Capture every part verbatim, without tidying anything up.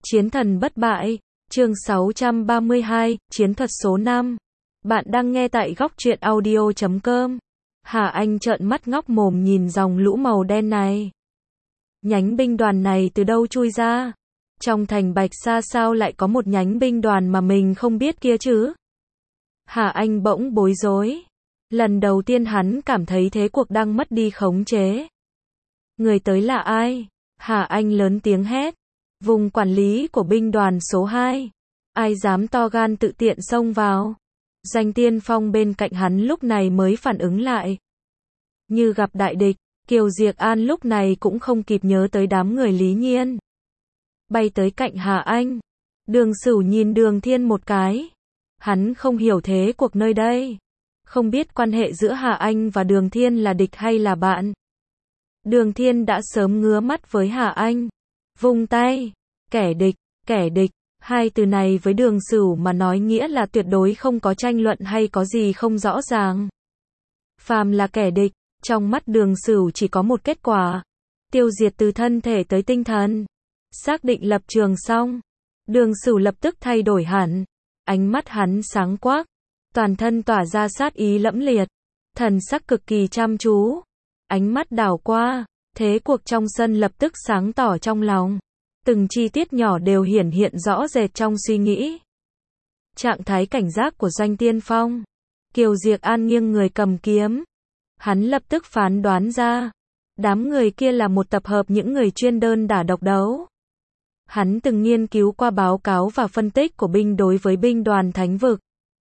Chiến thần bất bại, chương sáu trăm ba mươi hai, chiến thuật số năm. Bạn đang nghe tại góc truyện audio chấm com. Hà Anh trợn mắt ngóc mồm nhìn dòng lũ màu đen này. Nhánh binh đoàn này từ đâu chui ra? Trong thành Bạch Sa sao lại có một nhánh binh đoàn mà mình không biết kia chứ? Hà Anh bỗng bối rối. Lần đầu tiên hắn cảm thấy thế cuộc đang mất đi khống chế. Người tới là ai? Hà Anh lớn tiếng hét. Vùng quản lý của binh đoàn số hai. Ai dám to gan tự tiện xông vào? Doanh Tiên Phong bên cạnh hắn lúc này mới phản ứng lại. Như gặp đại địch, Kiều Diệc An lúc này cũng không kịp nhớ tới đám người Lý Nhiên. Bay tới cạnh Hà Anh. Đường Sửu nhìn Đường Thiên một cái. Hắn không hiểu thế cuộc nơi đây. Không biết quan hệ giữa Hà Anh và Đường Thiên là địch hay là bạn. Đường Thiên đã sớm ngứa mắt với Hà Anh. Vung tay. Kẻ địch, kẻ địch. Hai từ này với Đường Sửu mà nói nghĩa là tuyệt đối không có tranh luận hay có gì không rõ ràng. Phàm là kẻ địch, trong mắt Đường Sửu chỉ có một kết quả. Tiêu diệt từ thân thể tới tinh thần. Xác định lập trường xong. Đường Sửu lập tức thay đổi hẳn. Ánh mắt hắn sáng quắc. Toàn thân tỏa ra sát ý lẫm liệt. Thần sắc cực kỳ chăm chú. Ánh mắt đảo qua. Thế cuộc trong sân lập tức sáng tỏ trong lòng. Từng chi tiết nhỏ đều hiển hiện rõ rệt trong suy nghĩ. Trạng thái cảnh giác của Doanh Tiên Phong. Kiều Diệc An nghiêng người cầm kiếm. Hắn lập tức phán đoán ra. Đám người kia là một tập hợp những người chuyên đơn đả độc đấu. Hắn từng nghiên cứu qua báo cáo và phân tích của binh đối với binh đoàn Thánh Vực.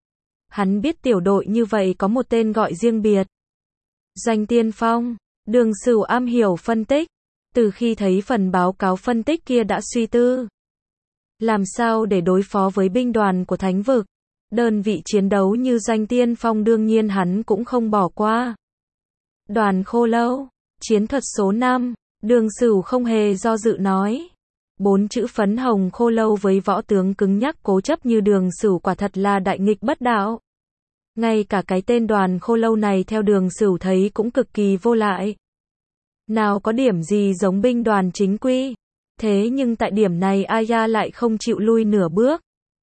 Hắn biết tiểu đội như vậy có một tên gọi riêng biệt. Doanh Tiên Phong. Đường Sửu am hiểu phân tích. Từ khi thấy phần báo cáo phân tích kia đã suy tư. Làm sao để đối phó với binh đoàn của Thánh Vực? Đơn vị chiến đấu như Doanh Tiên Phong đương nhiên hắn cũng không bỏ qua. Đoàn Khô Lâu. Chiến thuật số năm. Đường Sửu không hề do dự nói. Bốn chữ phấn hồng khô lâu với võ tướng cứng nhắc cố chấp như Đường Sửu quả thật là đại nghịch bất đạo. Ngay cả cái tên đoàn khô lâu này theo Đường Sửu thấy cũng cực kỳ vô lại. Nào có điểm gì giống binh đoàn chính quy. Thế nhưng tại điểm này Aya lại không chịu lui nửa bước.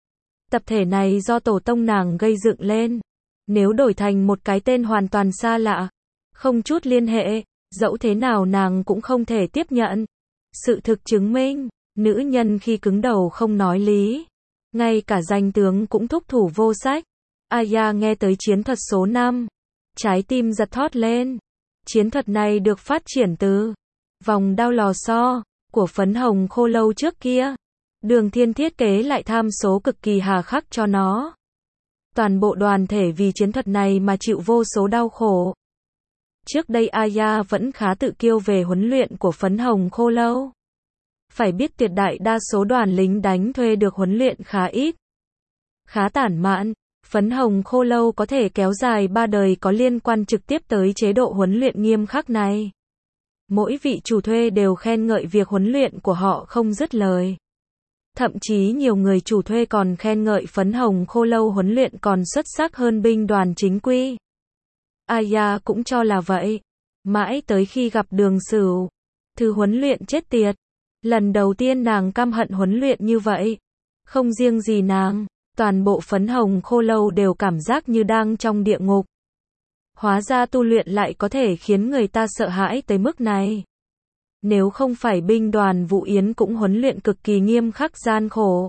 Tập thể này do tổ tông nàng gây dựng lên. Nếu đổi thành một cái tên hoàn toàn xa lạ, không chút liên hệ, dẫu thế nào nàng cũng không thể tiếp nhận. Sự thực chứng minh, nữ nhân khi cứng đầu không nói lý. Ngay cả danh tướng cũng thúc thủ vô sách. Aya nghe tới chiến thuật số năm. Trái tim giật thót lên. Chiến thuật này được phát triển từ vòng đao lò xo của phấn hồng khô lâu trước kia. Đường Thiên thiết kế lại tham số cực kỳ hà khắc cho nó. Toàn bộ đoàn thể vì chiến thuật này mà chịu vô số đau khổ. Trước đây Aya vẫn khá tự kiêu về huấn luyện của phấn hồng khô lâu. Phải biết tuyệt đại đa số đoàn lính đánh thuê được huấn luyện khá ít. Khá tản mạn. Phấn hồng khô lâu có thể kéo dài ba đời có liên quan trực tiếp tới chế độ huấn luyện nghiêm khắc này. Mỗi vị chủ thuê đều khen ngợi việc huấn luyện của họ không dứt lời. Thậm chí nhiều người chủ thuê còn khen ngợi phấn hồng khô lâu huấn luyện còn xuất sắc hơn binh đoàn chính quy. Aya cũng cho là vậy. Mãi tới khi gặp Đường Sửu. Thứ huấn luyện chết tiệt. Lần đầu tiên nàng căm hận huấn luyện như vậy. Không riêng gì nàng. Toàn bộ phấn hồng khô lâu đều cảm giác như đang trong địa ngục. Hóa ra tu luyện lại có thể khiến người ta sợ hãi tới mức này. Nếu không phải binh đoàn Vũ Yến cũng huấn luyện cực kỳ nghiêm khắc gian khổ.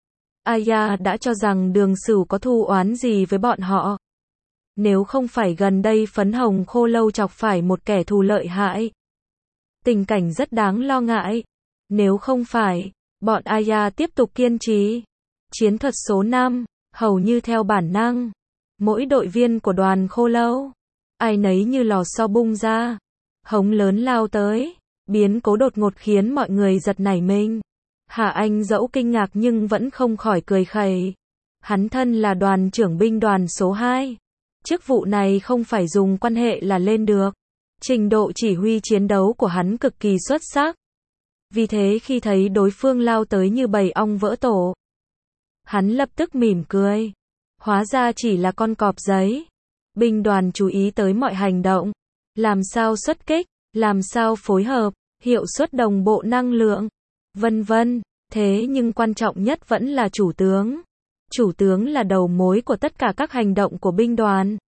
Aya đã cho rằng Đường Sửu có thù oán gì với bọn họ. Nếu không phải gần đây phấn hồng khô lâu chọc phải một kẻ thù lợi hại. Tình cảnh rất đáng lo ngại. Nếu không phải, bọn Aya tiếp tục kiên trì. Chiến thuật số năm, hầu như theo bản năng. Mỗi đội viên của đoàn khô lâu, ai nấy như lò xo bung ra. Hống lớn lao tới. Biến cố đột ngột khiến mọi người giật nảy mình. Hà Anh dẫu kinh ngạc nhưng vẫn không khỏi cười khẩy. Hắn thân là đoàn trưởng binh đoàn số hai. Chức vụ này không phải dùng quan hệ là lên được. Trình độ chỉ huy chiến đấu của hắn cực kỳ xuất sắc. Vì thế khi thấy đối phương lao tới như bầy ong vỡ tổ, hắn lập tức mỉm cười. Hóa ra chỉ là con cọp giấy. Binh đoàn chú ý tới mọi hành động. Làm sao xuất kích, làm sao phối hợp, hiệu suất đồng bộ năng lượng, vân vân. Thế nhưng quan trọng nhất vẫn là chủ tướng. Chủ tướng là đầu mối của tất cả các hành động của binh đoàn.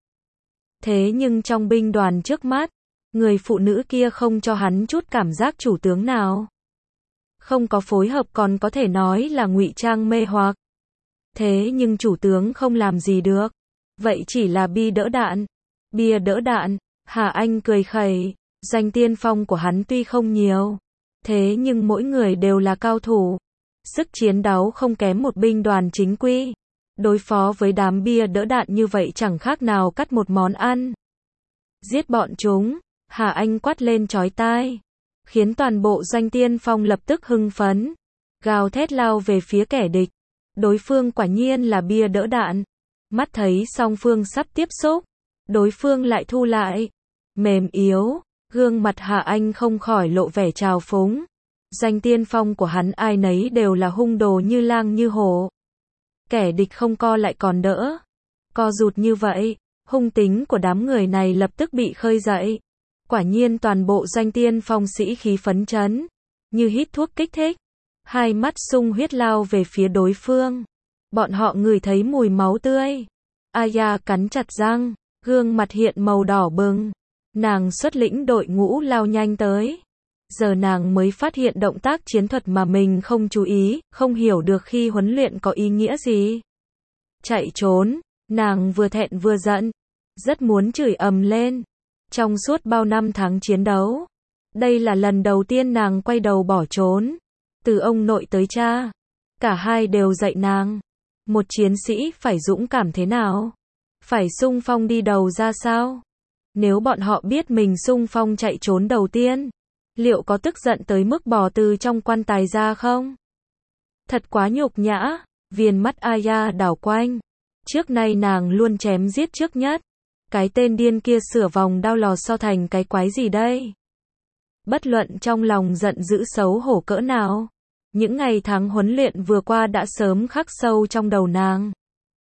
Thế nhưng trong binh đoàn trước mắt, người phụ nữ kia không cho hắn chút cảm giác chủ tướng nào. Không có phối hợp còn có thể nói là ngụy trang mê hoặc. Thế nhưng chủ tướng không làm gì được. Vậy chỉ là bi đỡ đạn. Bia đỡ đạn, Hà Anh cười khẩy, danh tiên phong của hắn tuy không nhiều. Thế nhưng mỗi người đều là cao thủ. Sức chiến đấu không kém một binh đoàn chính quy. Đối phó với đám bia đỡ đạn như vậy chẳng khác nào cắt một món ăn. Giết bọn chúng, Hà Anh quát lên chói tai, khiến toàn bộ doanh tiên phong lập tức hưng phấn, gào thét lao về phía kẻ địch. Đối phương quả nhiên là bia đỡ đạn. Mắt thấy song phương sắp tiếp xúc, đối phương lại thu lại, mềm yếu, gương mặt Hà Anh không khỏi lộ vẻ trào phúng. Doanh tiên phong của hắn ai nấy đều là hung đồ như lang như hổ. Kẻ địch không co lại còn đỡ. Co rụt như vậy, hung tính của đám người này lập tức bị khơi dậy. Quả nhiên toàn bộ doanh tiên phong sĩ khí phấn chấn, như hít thuốc kích thích. Hai mắt sung huyết lao về phía đối phương. Bọn họ ngửi thấy mùi máu tươi. Aya cắn chặt răng, gương mặt hiện màu đỏ bừng. Nàng xuất lĩnh đội ngũ lao nhanh tới. Giờ nàng mới phát hiện động tác chiến thuật mà mình không chú ý, không hiểu được khi huấn luyện có ý nghĩa gì. Chạy trốn, nàng vừa thẹn vừa giận, rất muốn chửi ầm lên. Trong suốt bao năm tháng chiến đấu, đây là lần đầu tiên nàng quay đầu bỏ trốn. Từ ông nội tới cha, cả hai đều dạy nàng. Một chiến sĩ phải dũng cảm thế nào? Phải xung phong đi đầu ra sao? Nếu bọn họ biết mình xung phong chạy trốn đầu tiên, liệu có tức giận tới mức bò từ trong quan tài ra không? Thật quá nhục nhã, viền mắt Aya đảo quanh. Trước nay nàng luôn chém giết trước nhất. Cái tên điên kia sửa vòng đao lò so thành cái quái gì đây? Bất luận trong lòng giận dữ xấu hổ cỡ nào, những ngày tháng huấn luyện vừa qua đã sớm khắc sâu trong đầu nàng.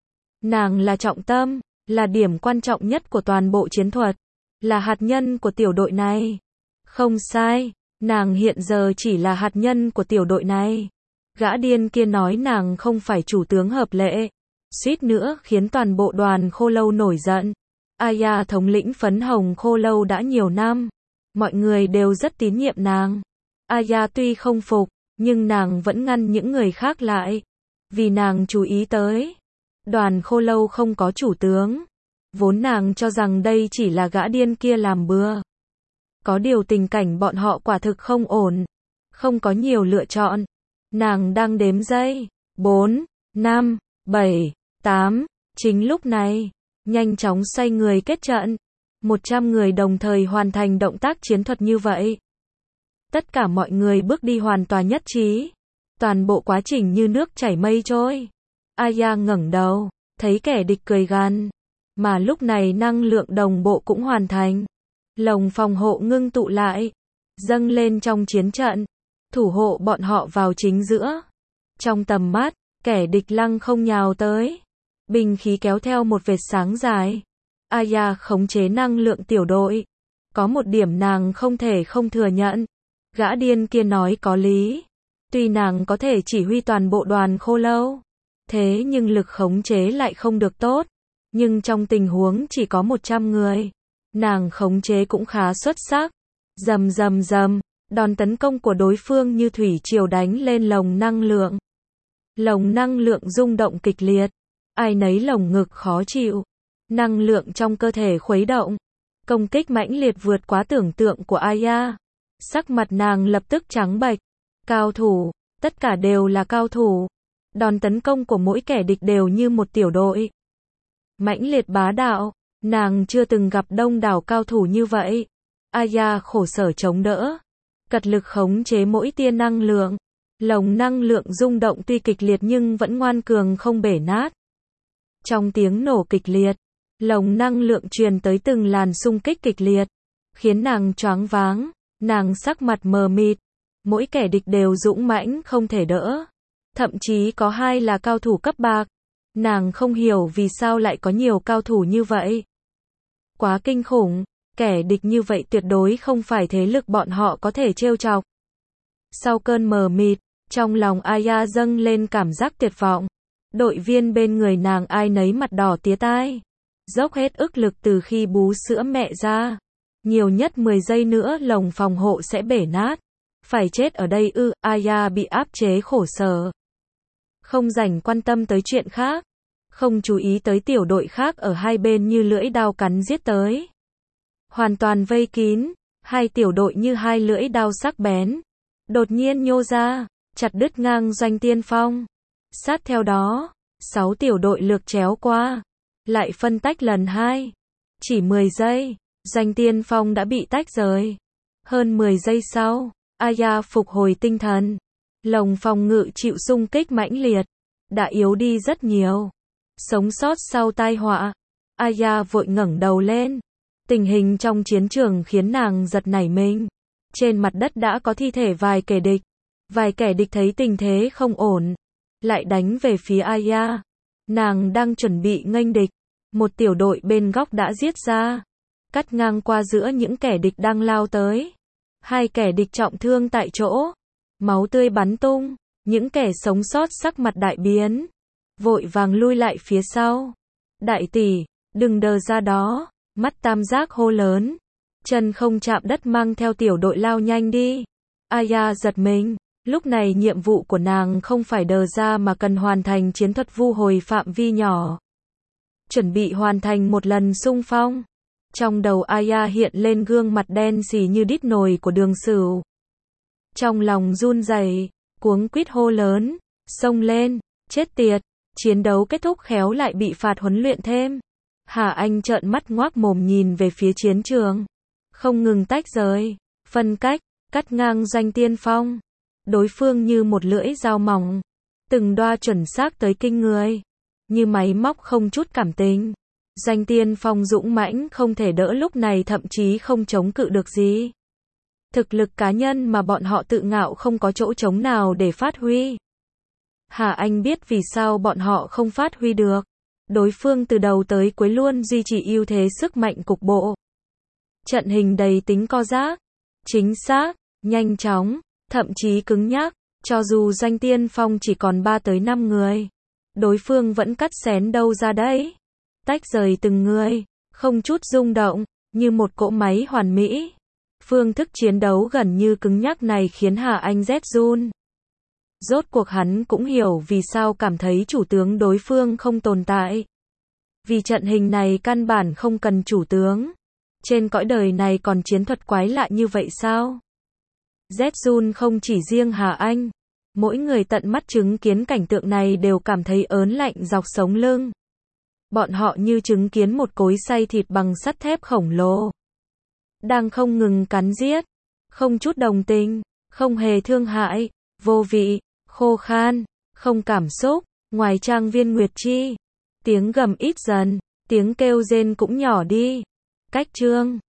Nàng là trọng tâm, là điểm quan trọng nhất của toàn bộ chiến thuật, là hạt nhân của tiểu đội này. Không sai, nàng hiện giờ chỉ là hạt nhân của tiểu đội này. Gã điên kia nói nàng không phải chủ tướng hợp lệ, suýt nữa khiến toàn bộ đoàn Khô Lâu nổi giận. Aya thống lĩnh phấn hồng Khô Lâu đã nhiều năm, mọi người đều rất tín nhiệm nàng. Aya tuy không phục, nhưng nàng vẫn ngăn những người khác lại, vì nàng chú ý tới đoàn Khô Lâu không có chủ tướng. Vốn nàng cho rằng đây chỉ là gã điên kia làm bừa. Có điều tình cảnh bọn họ quả thực không ổn, không có nhiều lựa chọn. Nàng đang đếm giây, bốn, năm, bảy, tám, chính lúc này, nhanh chóng xoay người kết trận. một trăm người đồng thời hoàn thành động tác chiến thuật như vậy. Tất cả mọi người bước đi hoàn toàn nhất trí. Toàn bộ quá trình như nước chảy mây trôi. Aya ngẩng đầu, thấy kẻ địch cười gằn. Mà lúc này năng lượng đồng bộ cũng hoàn thành. Lồng phòng hộ ngưng tụ lại, dâng lên trong chiến trận, thủ hộ bọn họ vào chính giữa. Trong tầm mắt, kẻ địch lăng không nhào tới. Binh khí kéo theo một vệt sáng dài. Aya khống chế năng lượng tiểu đội. Có một điểm nàng không thể không thừa nhận. Gã điên kia nói có lý. Tuy nàng có thể chỉ huy toàn bộ đoàn Khô Lâu, thế nhưng lực khống chế lại không được tốt. Nhưng trong tình huống chỉ có một trăm người, nàng khống chế cũng khá xuất sắc. Rầm rầm rầm, đòn tấn công của đối phương như thủy triều đánh lên lồng năng lượng. Lồng năng lượng rung động kịch liệt, ai nấy lồng ngực khó chịu. Năng lượng trong cơ thể khuấy động, công kích mãnh liệt vượt quá tưởng tượng của Aya. Sắc mặt nàng lập tức trắng bệch. Cao thủ, tất cả đều là cao thủ. Đòn tấn công của mỗi kẻ địch đều như một tiểu đội. Mãnh liệt bá đạo, nàng chưa từng gặp đông đảo cao thủ như vậy. Aya khổ sở chống đỡ, cật lực khống chế mỗi tia năng lượng. Lồng năng lượng rung động tuy kịch liệt nhưng vẫn ngoan cường không bể nát. Trong tiếng nổ kịch liệt, lồng năng lượng truyền tới từng làn xung kích kịch liệt, khiến nàng choáng váng, nàng sắc mặt mờ mịt. Mỗi kẻ địch đều dũng mãnh không thể đỡ, thậm chí có hai là cao thủ cấp bạc. Nàng không hiểu vì sao lại có nhiều cao thủ như vậy. Quá kinh khủng, kẻ địch như vậy tuyệt đối không phải thế lực bọn họ có thể trêu chọc. Sau cơn mờ mịt, Trong lòng Aya dâng lên cảm giác tuyệt vọng. Đội viên bên người nàng ai nấy mặt đỏ tía tai. Dốc hết ức lực từ khi bú sữa mẹ ra. Nhiều nhất mười giây nữa lồng phòng hộ sẽ bể nát. Phải chết ở đây ư, Aya bị áp chế khổ sở. Không rảnh quan tâm tới chuyện khác. Không chú ý tới tiểu đội khác ở hai bên như lưỡi dao cắn giết tới. Hoàn toàn vây kín, hai tiểu đội như hai lưỡi dao sắc bén. Đột nhiên nhô ra, chặt đứt ngang Doanh Tiên Phong. Sát theo đó, sáu tiểu đội lược chéo qua. Lại phân tách lần hai. Chỉ mười giây, Doanh Tiên Phong đã bị tách rời. Hơn mười giây sau, Aya phục hồi tinh thần. Lồng phòng ngự chịu xung kích mãnh liệt. Đã yếu đi rất nhiều. Sống sót sau tai họa. Aya vội ngẩng đầu lên. Tình hình trong chiến trường khiến nàng giật nảy mình. Trên mặt đất đã có thi thể vài kẻ địch. Vài kẻ địch thấy tình thế không ổn. Lại đánh về phía Aya. Nàng đang chuẩn bị nghênh địch. Một tiểu đội bên góc đã giết ra. Cắt ngang qua giữa những kẻ địch đang lao tới. Hai kẻ địch trọng thương tại chỗ. Máu tươi bắn tung. Những kẻ sống sót sắc mặt đại biến. Vội vàng lui lại phía sau. Đại tỷ, đừng đờ ra đó. Mắt tam giác hô lớn. Chân không chạm đất mang theo tiểu đội lao nhanh đi. Aya giật mình. Lúc này nhiệm vụ của nàng không phải đờ ra mà cần hoàn thành chiến thuật vu hồi phạm vi nhỏ. Chuẩn bị hoàn thành một lần xung phong. Trong đầu Aya hiện lên gương mặt đen xì như đít nồi của Đường Sửu. Trong lòng run rẩy, cuống quýt hô lớn, xông lên, chết tiệt, chiến đấu kết thúc khéo lại bị phạt huấn luyện thêm. Hà Anh trợn mắt ngoác mồm nhìn về phía chiến trường. Không ngừng tách rời, phân cách, cắt ngang Doanh Tiên Phong. Đối phương như một lưỡi dao mỏng. Từng đoa chuẩn xác tới kinh người. Như máy móc không chút cảm tình. Doanh Tiên Phong dũng mãnh không thể đỡ lúc này thậm chí không chống cự được gì. Thực lực cá nhân mà bọn họ tự ngạo không có chỗ trống nào để phát huy. Hà Anh biết vì sao bọn họ không phát huy được. Đối phương từ đầu tới cuối luôn duy trì ưu thế sức mạnh cục bộ. Trận hình đầy tính co giáp, chính xác, nhanh chóng, thậm chí cứng nhắc. Cho dù Doanh Tiên Phong chỉ còn ba tới năm người, đối phương vẫn cắt xén đâu ra đấy. Tách rời từng người, không chút rung động, như một cỗ máy hoàn mỹ. Phương thức chiến đấu gần như cứng nhắc này khiến Hà Anh rét run. Rốt cuộc hắn cũng hiểu vì sao cảm thấy chủ tướng đối phương không tồn tại. Vì trận hình này căn bản không cần chủ tướng. Trên cõi đời này còn chiến thuật quái lạ như vậy sao? Rét run không chỉ riêng Hà Anh. Mỗi người tận mắt chứng kiến cảnh tượng này đều cảm thấy ớn lạnh dọc sống lưng. Bọn họ như chứng kiến một cối xay thịt bằng sắt thép khổng lồ. Đang không ngừng cắn giết. Không chút đồng tình, không hề thương hại, vô vị, khô khan, không cảm xúc. Ngoài trang viên Nguyệt Chi, tiếng gầm ít dần, tiếng kêu rên cũng nhỏ đi. Cách chương